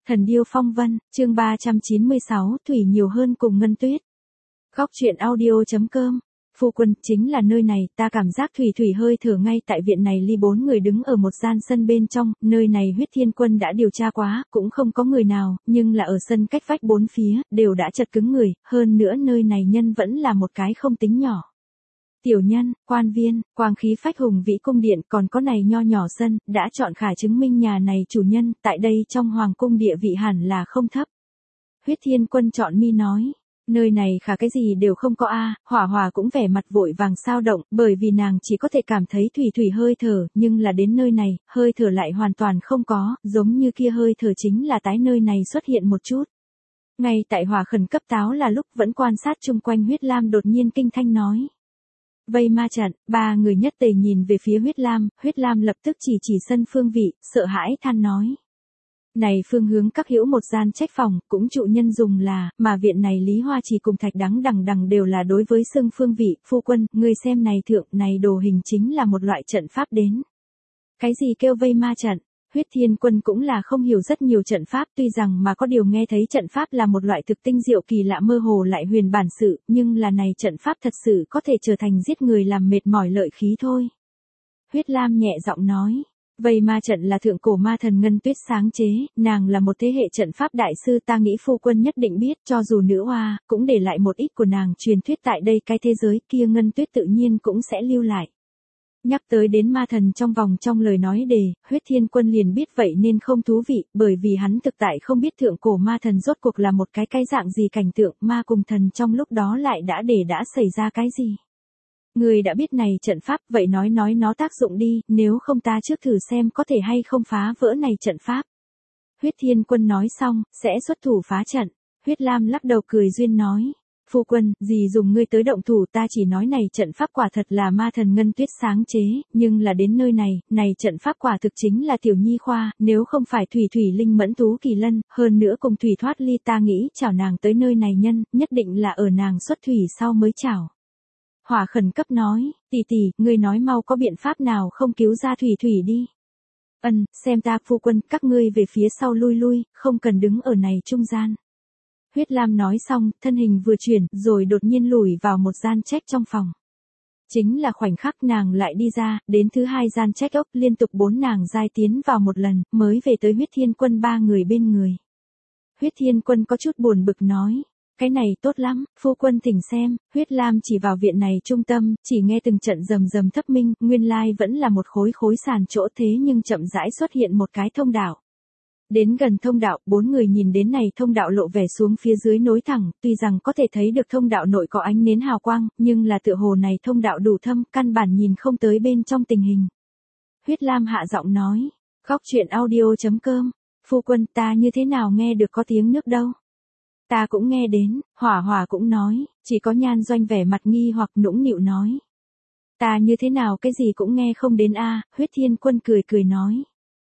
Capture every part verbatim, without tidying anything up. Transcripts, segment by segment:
Thần điêu phong vân, chương ba trăm chín mươi sáu, thủy nhiều hơn cùng ngân tuyết. Góc truyện audio.com. Phu quân, chính là nơi này, ta cảm giác thủy thủy hơi thở ngay tại viện này. Ly bốn người đứng ở một gian sân bên trong, nơi này Huyết Thiên Quân đã điều tra quá, cũng không có người nào, nhưng là ở sân cách vách bốn phía, đều đã chật cứng người, hơn nữa nơi này nhân vẫn là một cái không tính nhỏ. Tiểu nhân, quan viên, quang khí phách hùng vĩ cung điện, còn có này nho nhỏ sân, đã chọn khả chứng minh nhà này chủ nhân, tại đây trong hoàng cung địa vị hẳn là không thấp. Huyết Thiên Quân chọn mi nói, nơi này khả cái gì đều không có a. Hỏa Hỏa cũng vẻ mặt vội vàng sao động, bởi vì nàng chỉ có thể cảm thấy thủy thủy hơi thở, nhưng là đến nơi này, hơi thở lại hoàn toàn không có, giống như kia hơi thở chính là tái nơi này xuất hiện một chút. Ngay tại Hỏa khẩn cấp táo là lúc vẫn quan sát chung quanh Huyết Lam đột nhiên kinh thanh nói. Vây ma trận, ba người nhất tề nhìn về phía Huyết Lam, Huyết Lam lập tức chỉ chỉ sân phương vị, sợ hãi than nói. Này phương hướng các hữu một gian trách phòng, cũng trụ nhân dùng là, mà viện này Lý Hoa Chỉ cùng Thạch Đắng đằng đằng đều là đối với xương phương vị. Phu quân, ngươi xem này thượng, này đồ hình chính là một loại trận pháp đến. Cái gì kêu vây ma trận? Huyết Thiên Quân cũng là không hiểu rất nhiều trận pháp, tuy rằng mà có điều nghe thấy trận pháp là một loại thực tinh diệu kỳ lạ mơ hồ lại huyền bản sự, nhưng là này trận pháp thật sự có thể trở thành giết người làm mệt mỏi lợi khí thôi. Huyết Lam nhẹ giọng nói, vây ma trận là thượng cổ ma thần Ngân Tuyết sáng chế, nàng là một thế hệ trận pháp đại sư, ta nghĩ phu quân nhất định biết, cho dù nữ hoa, cũng để lại một ít của nàng truyền thuyết tại đây cái thế giới kia Ngân Tuyết tự nhiên cũng sẽ lưu lại. Nhắc tới đến ma thần trong vòng trong lời nói đề, Huyết Thiên Quân liền biết vậy nên không thú vị, bởi vì hắn thực tại không biết thượng cổ ma thần rốt cuộc là một cái cái dạng gì cảnh tượng, ma cùng thần trong lúc đó lại đã để đã xảy ra cái gì. Người đã biết này trận pháp, vậy nói nói nó tác dụng đi, nếu không ta trước thử xem có thể hay không phá vỡ này trận pháp. Huyết Thiên Quân nói xong, sẽ xuất thủ phá trận. Huyết Lam lắc đầu cười duyên nói. Phu quân, gì dùng ngươi tới động thủ, ta chỉ nói này trận pháp quả thật là ma thần Ngân Tuyết sáng chế, nhưng là đến nơi này, này trận pháp quả thực chính là tiểu nhi khoa, nếu không phải thủy thủy linh mẫn tú kỳ lân, hơn nữa cùng thủy thoát ly ta nghĩ chào nàng tới nơi này nhân, nhất định là ở nàng xuất thủy sau mới chào. Hỏa khẩn cấp nói, tỷ tỷ, ngươi nói mau có biện pháp nào không cứu ra thủy thủy đi. Ân, xem ta phu quân, các ngươi về phía sau lui lui, không cần đứng ở này trung gian. Huyết Lam nói xong, thân hình vừa chuyển, rồi đột nhiên lùi vào một gian trách trong phòng. Chính là khoảnh khắc nàng lại đi ra, đến thứ hai gian trách ốc, liên tục bốn nàng giai tiến vào một lần, mới về tới Huyết Thiên Quân ba người bên người. Huyết Thiên Quân có chút buồn bực nói, cái này tốt lắm, phu quân thỉnh xem. Huyết Lam chỉ vào viện này trung tâm, chỉ nghe từng trận rầm rầm thấp minh, nguyên lai vẫn là một khối khối sàn chỗ, thế nhưng chậm rãi xuất hiện một cái thông đạo. Đến gần thông đạo, bốn người nhìn đến này thông đạo lộ vẻ xuống phía dưới nối thẳng, tuy rằng có thể thấy được thông đạo nội có ánh nến hào quang, nhưng là tựa hồ này thông đạo đủ thâm, căn bản nhìn không tới bên trong tình hình. Huyết Lam hạ giọng nói, góc truyện audio.com, phu quân, ta như thế nào nghe được có tiếng nước đâu. Ta cũng nghe đến, Hỏa Hỏa cũng nói, chỉ có Nhan Doanh vẻ mặt nghi hoặc nũng nịu nói. Ta như thế nào cái gì cũng nghe không đến a. Huyết Thiên Quân cười cười nói.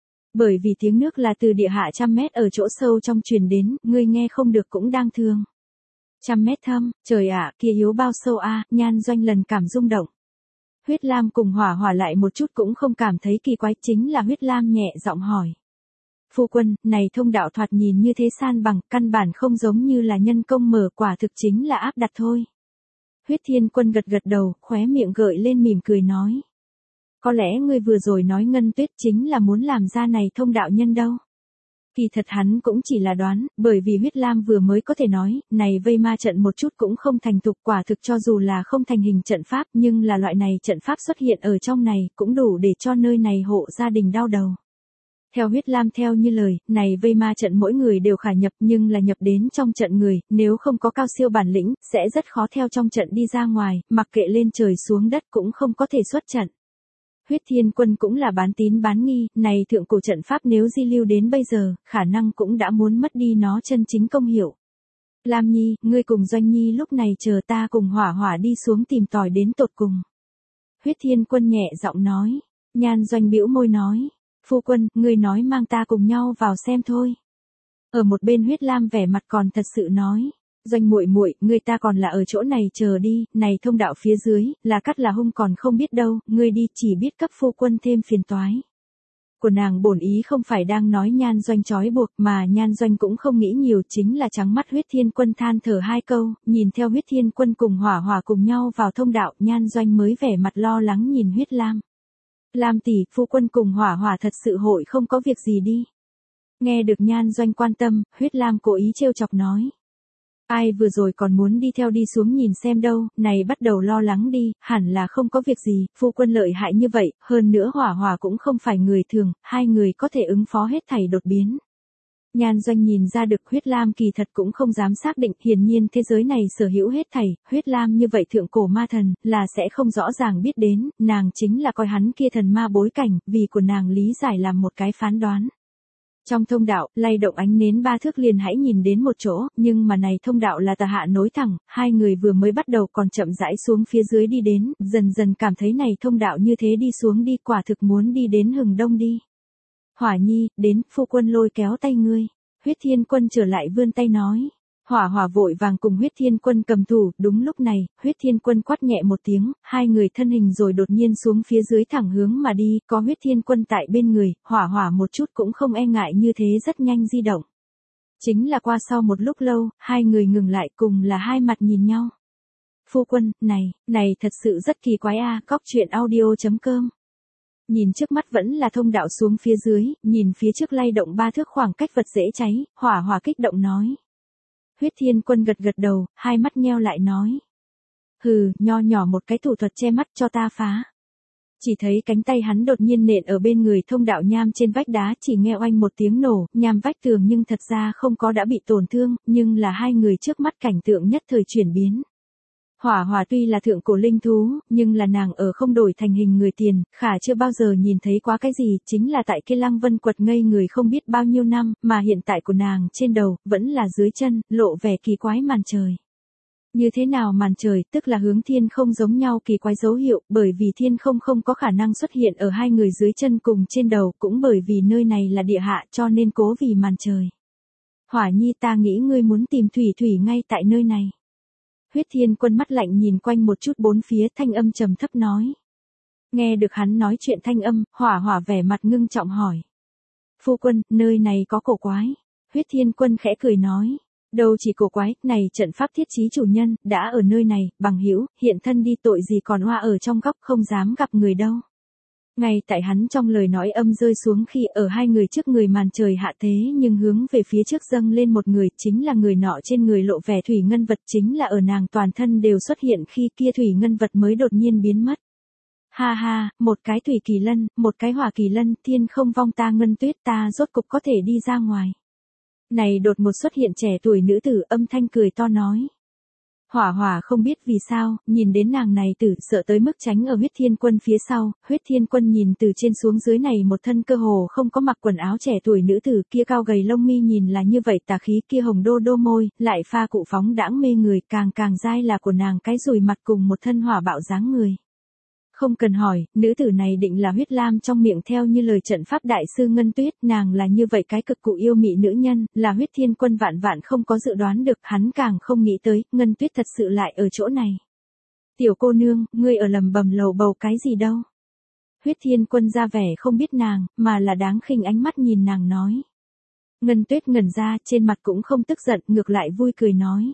Bởi vì tiếng nước là từ địa hạ trăm mét ở chỗ sâu trong truyền đến, ngươi nghe không được cũng đang thương. Trăm mét thâm, trời ạ, kia yếu bao sâu a. Nhan Doanh lần cảm rung động. Huyết Lam cùng Hỏa Hỏa lại một chút cũng không cảm thấy kỳ quái, chính là Huyết Lam nhẹ giọng hỏi. Phu quân, này thông đạo thoạt nhìn như thế san bằng, căn bản không giống như là nhân công mở, quả thực chính là áp đặt thôi. Huyết Thiên Quân gật gật đầu, khóe miệng gợi lên mỉm cười nói. Có lẽ ngươi vừa rồi nói Ngân Tuyết chính là muốn làm ra này thông đạo nhân đâu. Kỳ thật hắn cũng chỉ là đoán, bởi vì Huyết Lam vừa mới có thể nói, này vây ma trận một chút cũng không thành thục, quả thực cho dù là không thành hình trận pháp, nhưng là loại này trận pháp xuất hiện ở trong này, cũng đủ để cho nơi này hộ gia đình đau đầu. Theo Huyết Lam theo như lời, này vây ma trận mỗi người đều khả nhập, nhưng là nhập đến trong trận người, nếu không có cao siêu bản lĩnh, sẽ rất khó theo trong trận đi ra ngoài, mặc kệ lên trời xuống đất cũng không có thể xuất trận. Huyết Thiên Quân cũng là bán tín bán nghi, này thượng cổ trận pháp nếu di lưu đến bây giờ, khả năng cũng đã muốn mất đi nó chân chính công hiệu. Lam Nhi, ngươi cùng Doanh Nhi lúc này chờ ta cùng Hỏa Hỏa đi xuống tìm tòi đến tột cùng. Huyết Thiên Quân nhẹ giọng nói. Nhan Doanh bĩu môi nói. Phu quân, ngươi nói mang ta cùng nhau vào xem thôi. Ở một bên Huyết Lam vẻ mặt còn thật sự nói. Doanh muội muội, ngươi ta còn là ở chỗ này chờ đi, này thông đạo phía dưới, là cắt là hung còn không biết đâu, ngươi đi chỉ biết cấp phu quân thêm phiền toái. Của nàng bổn ý không phải đang nói Nhan Doanh trói buộc mà Nhan Doanh cũng không nghĩ nhiều, chính là trắng mắt Huyết Thiên Quân than thở hai câu, nhìn theo Huyết Thiên Quân cùng Hỏa Hỏa cùng nhau vào thông đạo, Nhan Doanh mới vẻ mặt lo lắng nhìn Huyết Lam. Lam tỷ, phu quân cùng Hỏa Hỏa thật sự hội không có việc gì đi. Nghe được Nhan Doanh quan tâm, Huyết Lam cố ý trêu chọc nói. Ai vừa rồi còn muốn đi theo đi xuống nhìn xem đâu, này bắt đầu lo lắng đi, hẳn là không có việc gì, phu quân lợi hại như vậy, hơn nữa Hỏa Hỏa cũng không phải người thường, hai người có thể ứng phó hết thảy đột biến. Nhan Doanh nhìn ra được Huyết Lam kỳ thật cũng không dám xác định, hiển nhiên thế giới này sở hữu hết thảy, Huyết Lam như vậy thượng cổ ma thần, là sẽ không rõ ràng biết đến, nàng chính là coi hắn kia thần ma bối cảnh, vì của nàng lý giải làm một cái phán đoán. Trong thông đạo, lay động ánh nến ba thước liền hãy nhìn đến một chỗ, nhưng mà này thông đạo là tà hạ nối thẳng, hai người vừa mới bắt đầu còn chậm rãi xuống phía dưới đi đến, dần dần cảm thấy này thông đạo như thế đi xuống đi, quả thực muốn đi đến hừng đông đi. Hỏa Nhi, đến, phu quân lôi kéo tay ngươi. Huyết Thiên Quân trở lại vươn tay nói. Hỏa Hỏa vội vàng cùng Huyết Thiên Quân cầm thủ, đúng lúc này, Huyết Thiên Quân quát nhẹ một tiếng, hai người thân hình rồi đột nhiên xuống phía dưới thẳng hướng mà đi, có Huyết Thiên Quân tại bên người, Hỏa Hỏa một chút cũng không e ngại như thế rất nhanh di động. Chính là qua sau một lúc lâu, hai người ngừng lại cùng là hai mặt nhìn nhau. Phu quân, này, này thật sự rất kỳ quái a, cóc truyện audio chấm com. Nhìn trước mắt vẫn là thông đạo xuống phía dưới, nhìn phía trước lay động ba thước khoảng cách vật dễ cháy, Hỏa Hỏa kích động nói. Huyết Thiên Quân gật gật đầu, hai mắt nheo lại nói. Hừ, nho nhỏ một cái thủ thuật che mắt cho ta phá. Chỉ thấy cánh tay hắn đột nhiên nện ở bên người thông đạo nham trên vách đá, chỉ nghe oanh một tiếng nổ, nham vách tường nhưng thật ra không có đã bị tổn thương, nhưng là hai người trước mắt cảnh tượng nhất thời chuyển biến. Hỏa Hỏa tuy là thượng cổ linh thú, nhưng là nàng ở không đổi thành hình người tiền, khả chưa bao giờ nhìn thấy quá cái gì, chính là tại kia Lăng Vân quật ngây người không biết bao nhiêu năm, mà hiện tại của nàng trên đầu, vẫn là dưới chân, lộ vẻ kỳ quái màn trời. Như thế nào màn trời, tức là hướng thiên không giống nhau kỳ quái dấu hiệu, bởi vì thiên không không có khả năng xuất hiện ở hai người dưới chân cùng trên đầu, cũng bởi vì nơi này là địa hạ cho nên cố vì màn trời. Hỏa Nhi, ta nghĩ ngươi muốn tìm Thủy Thủy ngay tại nơi này. Huyết Thiên Quân mắt lạnh nhìn quanh một chút bốn phía, thanh âm trầm thấp nói. Nghe được hắn nói chuyện thanh âm, Hỏa Hỏa vẻ mặt ngưng trọng hỏi. Phu quân, nơi này có cổ quái. Huyết Thiên Quân khẽ cười nói. Đâu chỉ cổ quái, này trận pháp thiết trí chủ nhân, đã ở nơi này, bằng hữu, hiện thân đi tội gì còn hoa ở trong góc không dám gặp người đâu. Ngay tại hắn trong lời nói âm rơi xuống khi ở hai người trước người màn trời hạ thế nhưng hướng về phía trước dâng lên một người, chính là người nọ trên người lộ vẻ thủy ngân vật, chính là ở nàng toàn thân đều xuất hiện khi kia thủy ngân vật mới đột nhiên biến mất. Ha ha, một cái thủy kỳ lân, một cái hỏa kỳ lân, thiên không vong ta ngân tuyết ta rốt cục có thể đi ra ngoài. Này đột một xuất hiện trẻ tuổi nữ tử âm thanh cười to nói. Hỏa Hỏa không biết vì sao, nhìn đến nàng này tử sợ tới mức tránh ở Huyết Thiên Quân phía sau, Huyết Thiên Quân nhìn từ trên xuống dưới này một thân cơ hồ không có mặc quần áo trẻ tuổi nữ tử kia cao gầy lông mi nhìn là như vậy tà khí kia hồng đô đô môi, lại pha cụ phóng đãng mê người càng càng dai là của nàng cái rùi mặt cùng một thân hỏa bạo dáng người. Không cần hỏi, nữ tử này định là Huyết Lam trong miệng theo như lời trận pháp đại sư Ngân Tuyết, nàng là như vậy cái cực cụ yêu mị nữ nhân, là Huyết Thiên Quân vạn vạn không có dự đoán được, hắn càng không nghĩ tới, Ngân Tuyết thật sự lại ở chỗ này. Tiểu cô nương, ngươi ở lầm bầm lầu bầu cái gì đâu? Huyết Thiên Quân ra vẻ không biết nàng, mà là đáng khinh ánh mắt nhìn nàng nói. Ngân Tuyết ngẩn ra, trên mặt cũng không tức giận, ngược lại vui cười nói.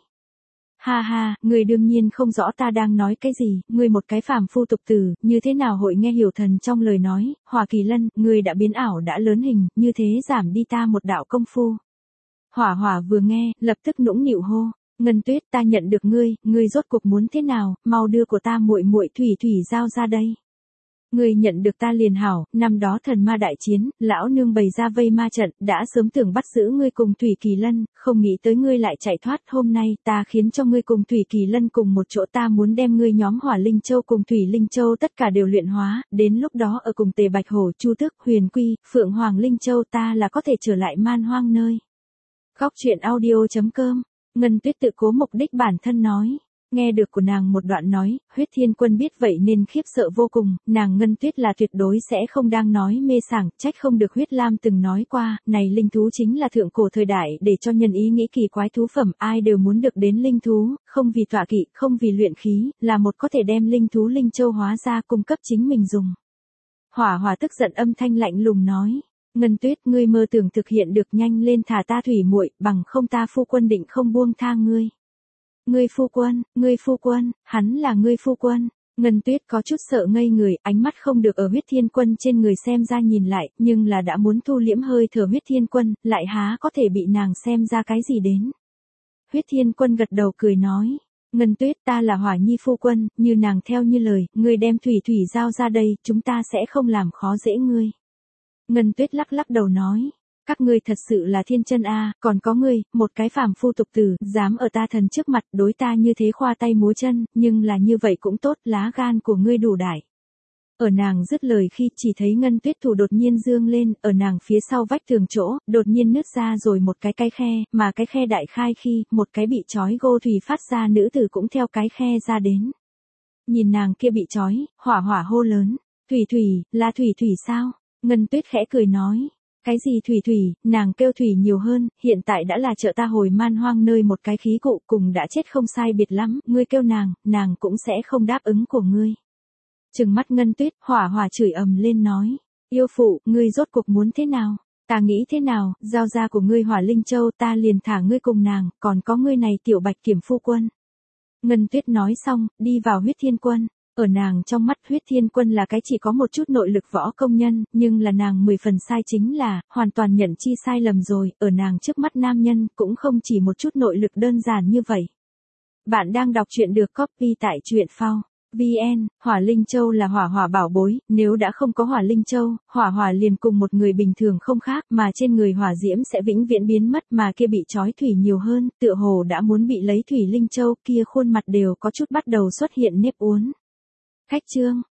Ha ha, người đương nhiên không rõ ta đang nói cái gì, người một cái phàm phu tục tử, như thế nào hội nghe hiểu thần trong lời nói, Hỏa Kỳ Lân, người đã biến ảo đã lớn hình, như thế giảm đi ta một đạo công phu. Hỏa Hỏa vừa nghe, lập tức nũng nịu hô, Ngân Tuyết ta nhận được ngươi, ngươi rốt cuộc muốn thế nào, mau đưa của ta muội muội Thủy Thủy giao ra đây. Ngươi nhận được ta liền hảo, năm đó thần ma đại chiến, lão nương bày ra vây ma trận, đã sớm tưởng bắt giữ ngươi cùng Thủy Kỳ Lân, không nghĩ tới ngươi lại chạy thoát, hôm nay ta khiến cho ngươi cùng Thủy Kỳ Lân cùng một chỗ, ta muốn đem ngươi nhóm Hỏa Linh Châu cùng Thủy Linh Châu tất cả đều luyện hóa, đến lúc đó ở cùng Tề Bạch Hổ, Chu Tước, Huyền Quy, Phượng Hoàng Linh Châu ta là có thể trở lại man hoang nơi. Góc truyện audio chấm com, Ngân Tuyết tự cố mục đích bản thân nói. Nghe được của nàng một đoạn nói, Huyết Thiên Quân biết vậy nên khiếp sợ vô cùng, nàng Ngân Tuyết là tuyệt đối sẽ không đang nói mê sảng, trách không được Huyết Lam từng nói qua, này linh thú chính là thượng cổ thời đại để cho nhân ý nghĩ kỳ quái thú phẩm, ai đều muốn được đến linh thú, không vì tọa kỵ, không vì luyện khí, là một có thể đem linh thú linh châu hóa ra cung cấp chính mình dùng. Hỏa Hỏa tức giận âm thanh lạnh lùng nói. Ngân Tuyết, ngươi mơ tưởng thực hiện được, nhanh lên thả ta thủy muội, bằng không ta phu quân định không buông tha ngươi. Ngươi phu quân, ngươi phu quân, hắn là ngươi phu quân. Ngân Tuyết có chút sợ ngây người, ánh mắt không được ở Huyết Thiên Quân trên người xem ra nhìn lại, nhưng là đã muốn thu liễm hơi thở Huyết Thiên Quân, lại há có thể bị nàng xem ra cái gì đến. Huyết Thiên Quân gật đầu cười nói. Ngân Tuyết, ta là Hỏa Nhi phu quân, như nàng theo như lời, ngươi đem thủy thủy giao ra đây, chúng ta sẽ không làm khó dễ ngươi. Ngân Tuyết lắc lắc đầu nói. Các ngươi thật sự là thiên chân a, còn có ngươi, một cái phàm phu tục tử, dám ở ta thần trước mặt đối ta như thế khoa tay múa chân, nhưng là như vậy cũng tốt, lá gan của ngươi đủ đại. Ở nàng dứt lời khi chỉ thấy Ngân Tuyết thủ đột nhiên dương lên, ở nàng phía sau vách tường chỗ, đột nhiên nứt ra rồi một cái cái khe, mà cái khe đại khai khi, một cái bị trói gô thủy phát ra nữ tử cũng theo cái khe ra đến. Nhìn nàng kia bị trói, Hỏa Hỏa hô lớn, Thủy Thủy, là Thủy Thủy sao? Ngân Tuyết khẽ cười nói. Cái gì Thủy Thủy, nàng kêu Thủy nhiều hơn, hiện tại đã là trợ ta hồi man hoang nơi một cái khí cụ cùng đã chết không sai biệt lắm, ngươi kêu nàng, nàng cũng sẽ không đáp ứng của ngươi. Trừng mắt Ngân Tuyết, Hỏa Hỏa chửi ầm lên nói, yêu phụ, ngươi rốt cuộc muốn thế nào? Ta nghĩ thế nào, giao ra của ngươi Hỏa Linh Châu ta liền thả ngươi cùng nàng, còn có ngươi này tiểu Bạch Kiểm phu quân. Ngân Tuyết nói xong, đi vào Huyết Thiên Quân. Ở nàng trong mắt Huyết Thiên Quân là cái chỉ có một chút nội lực võ công nhân, nhưng là nàng mười phần sai chính là, hoàn toàn nhận chi sai lầm rồi, ở nàng trước mắt nam nhân, cũng không chỉ một chút nội lực đơn giản như vậy. Bạn đang đọc truyện được copy tại truyện phao. vê en, Hỏa Linh Châu là Hỏa Hỏa bảo bối, nếu đã không có Hỏa Linh Châu, Hỏa Hỏa liền cùng một người bình thường không khác, mà trên người hỏa diễm sẽ vĩnh viễn biến mất, mà kia bị trói thủy nhiều hơn, tựa hồ đã muốn bị lấy Thủy Linh Châu, kia khuôn mặt đều có chút bắt đầu xuất hiện nếp uốn. Khách chương